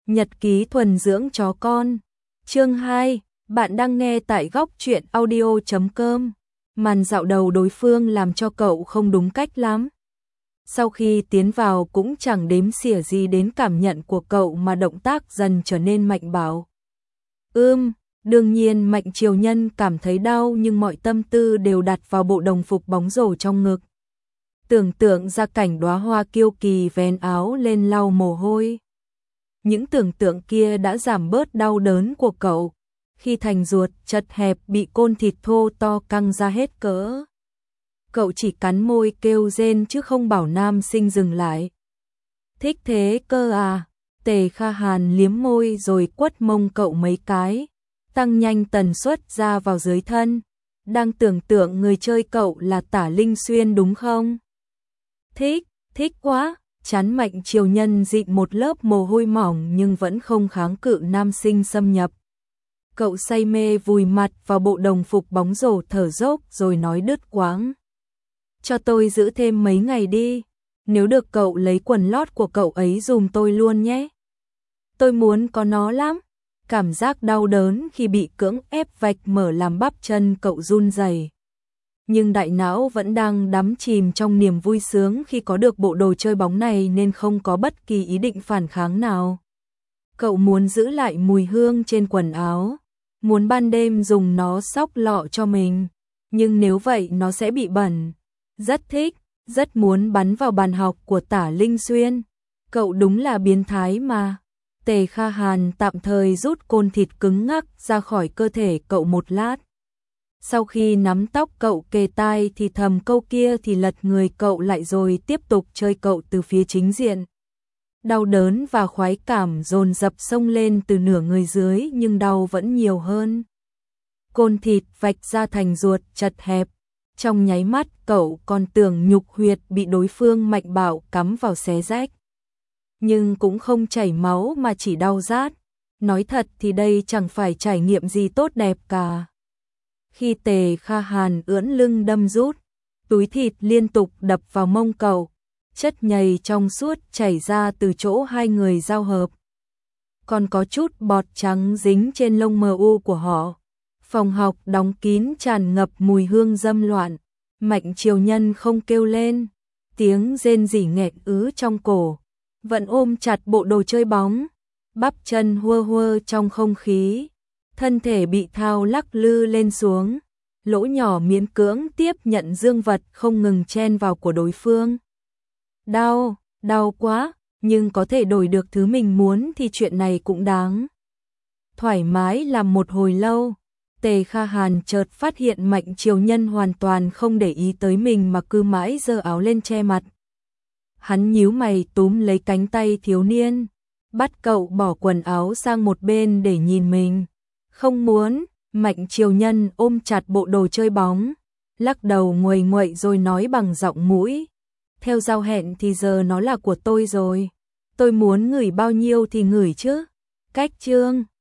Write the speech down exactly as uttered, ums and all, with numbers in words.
Nhật ký thuần dưỡng chó con. Chương hai, bạn đang nghe tại góc truyện audio chấm com. Màn dạo đầu đối phương làm cho cậu không đúng cách lắm. Sau khi tiến vào cũng chẳng đếm xỉa gì đến cảm nhận của cậu mà động tác dần trở nên mạnh bạo. Ưm, đương nhiên Mạnh Triều Nhân cảm thấy đau nhưng mọi tâm tư đều đặt vào bộ đồng phục bóng rổ trong ngực. Tưởng tượng ra cảnh đóa hoa kiêu kỳ vén áo lên lau mồ hôi. Những tưởng tượng kia đã giảm bớt đau đớn của cậu, khi thành ruột chật hẹp bị côn thịt thô to căng ra hết cỡ. Cậu chỉ cắn môi kêu rên chứ không bảo nam sinh dừng lại. Thích thế cơ à? Tề Kha Hàn liếm môi rồi quất mông cậu mấy cái, tăng nhanh tần suất ra vào dưới thân. Đang tưởng tượng người chơi cậu là Tả Linh Xuyên đúng không? Thích, thích quá. Chán Mạnh Triều Nhân dịn một lớp mồ hôi mỏng nhưng vẫn không kháng cự nam sinh xâm nhập. Cậu say mê vùi mặt vào bộ đồng phục bóng rổ thở dốc rồi nói đứt quãng. Cho tôi giữ thêm mấy ngày đi, nếu được cậu lấy quần lót của cậu ấy dùm tôi luôn nhé. Tôi muốn có nó lắm. Cảm giác đau đớn khi bị cưỡng ép vạch mở làm bắp chân cậu run rẩy. Nhưng đại não vẫn đang đắm chìm trong niềm vui sướng khi có được bộ đồ chơi bóng này nên không có bất kỳ ý định phản kháng nào. Cậu muốn giữ lại mùi hương trên quần áo, muốn ban đêm dùng nó xóc lọ cho mình, nhưng nếu vậy nó sẽ bị bẩn. Rất thích, rất muốn bắn vào bàn học của Tả Linh Xuyên. Cậu đúng là biến thái mà. Tề Kha Hàn tạm thời rút côn thịt cứng ngắc ra khỏi cơ thể cậu một lát. Sau khi nắm tóc cậu kề tai thì thầm câu kia thì lật người cậu lại rồi tiếp tục chơi cậu từ phía chính diện. Đau đớn và khoái cảm dồn dập xông lên từ nửa người dưới nhưng đau vẫn nhiều hơn. Côn thịt vạch ra thành ruột chật hẹp. Trong nháy mắt cậu còn tưởng nhục huyệt bị đối phương mạnh bạo cắm vào xé rách. Nhưng cũng không chảy máu mà chỉ đau rát. Nói thật thì đây chẳng phải trải nghiệm gì tốt đẹp cả. Khi Tề Kha Hàn ưỡn lưng đâm rút, túi thịt liên tục đập vào mông cậu, chất nhầy trong suốt chảy ra từ chỗ hai người giao hợp. Còn có chút bọt trắng dính trên lông mờ u của họ. Phòng học đóng kín tràn ngập mùi hương dâm loạn. Mạnh Triều Nhân không kêu lên, tiếng rên rỉ nghẹt ứ trong cổ, vẫn ôm chặt bộ đồ chơi bóng, bắp chân hua hua trong không khí. Thân thể bị thao lắc lư lên xuống, lỗ nhỏ miễn cưỡng tiếp nhận dương vật không ngừng chen vào của đối phương. Đau, đau quá, nhưng có thể đổi được thứ mình muốn thì chuyện này cũng đáng. Thoải mái làm một hồi lâu, Tề Kha Hàn chợt phát hiện Mạnh Triều Nhân hoàn toàn không để ý tới mình mà cứ mãi giơ áo lên che mặt. Hắn nhíu mày túm lấy cánh tay thiếu niên, bắt cậu bỏ quần áo sang một bên để nhìn mình. Không muốn. Mạnh Triều Nhân ôm chặt bộ đồ chơi bóng, lắc đầu nguầy nguậy rồi nói bằng giọng mũi. Theo giao hẹn thì giờ nó là của tôi rồi. Tôi muốn ngửi bao nhiêu thì ngửi chứ. Cách chương.